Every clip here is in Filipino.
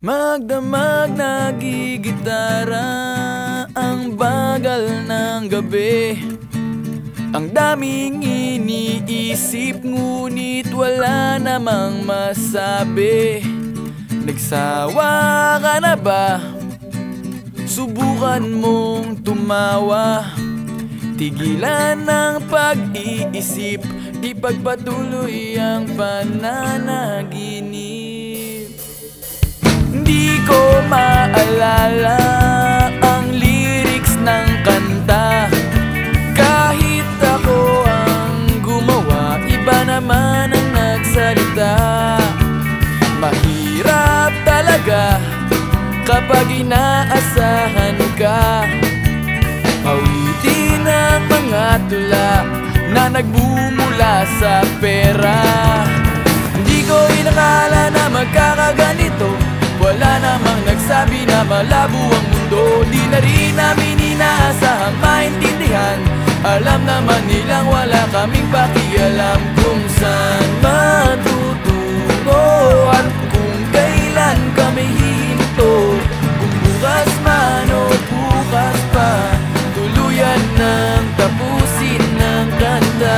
Magdamag nagigitara ang bagal ng gabi. Ang daming iniisip ngunit wala namang masabi. Nagsawa ka na ba? Subukan mong tumawa. Tigilan ang pag-iisip, ipagpatuloy ang pananaginip. Hindi ko maalala ang lyrics ng kanta. Kahit ako ang gumawa, iba naman ang nagsalita. Mahirap talaga kapag inaasahan ka. Awitin ang mga tula na nagbumula sa pera. Hindi ko inakala na magkakaganito. Wala namang nagsabi na malabo ang mundo. Di na rin namin inaasahang maintindihan. Alam naman nilang wala kaming pakialam kung saan matutungo at kung kailan kami hihinto. Kung bukas man o bukas pa, tuluyan ng tapusin ng kanta.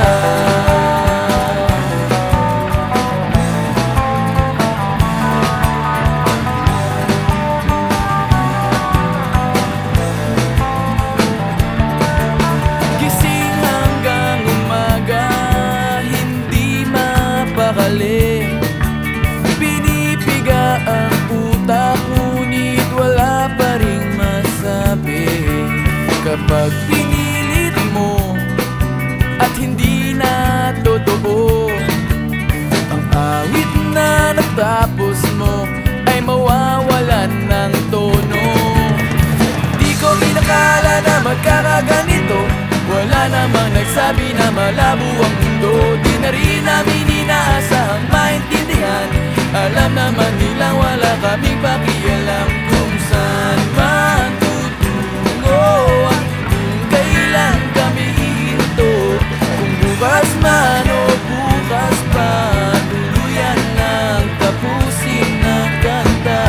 Pinipiga ang utak ngunit wala pa ring masabi. Kapag pinilit mo at hindi na totoo, ang awit na natapos mo ay mawawalan ng tono. Di ko inakala na magkakaganito. Wala namang nagsabi na malabo ang mundo. Di na rin namin inaasahang maintindihan. Alam naman nilang wala kaming pakialam kung saan man tutungo at kung kailan kami hihinto. Kung bukas man o bukas pa, tuluyan ng tapusin ng kanta.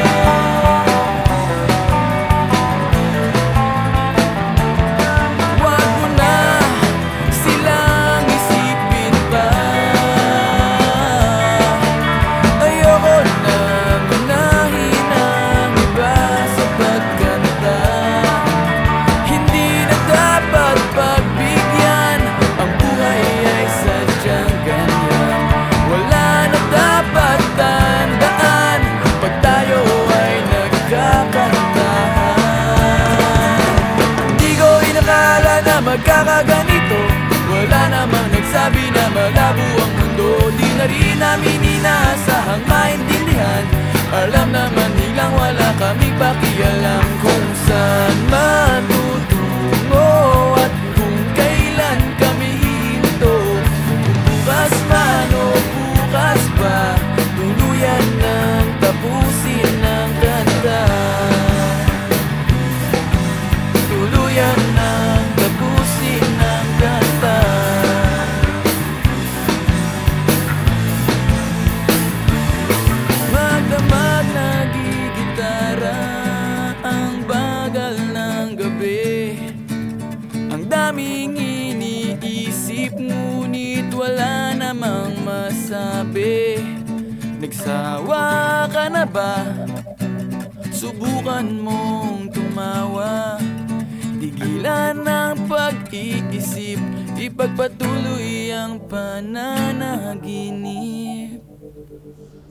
Magkakaganito, wala namang nagsabi na malabo ang mundo. Di na rin namin inaasahang maintindihan. Alam naman nilang wala kaming pakialam kung saan matutungo at kung kailan kami hihinto. Kung bukas man o bukas pa, tuluyan ng tapusin ng kanta. Tuluyan ng tapusin ng kanta. Magdamag nagigitara ang bagal ng gabi. Ang daming iniisip ngunit wala namang masabi. Nagsawa ka na ba? Subukan mong tumawa. Tigilan ang pag-iisip, ipagpatuloy ang pananaginip.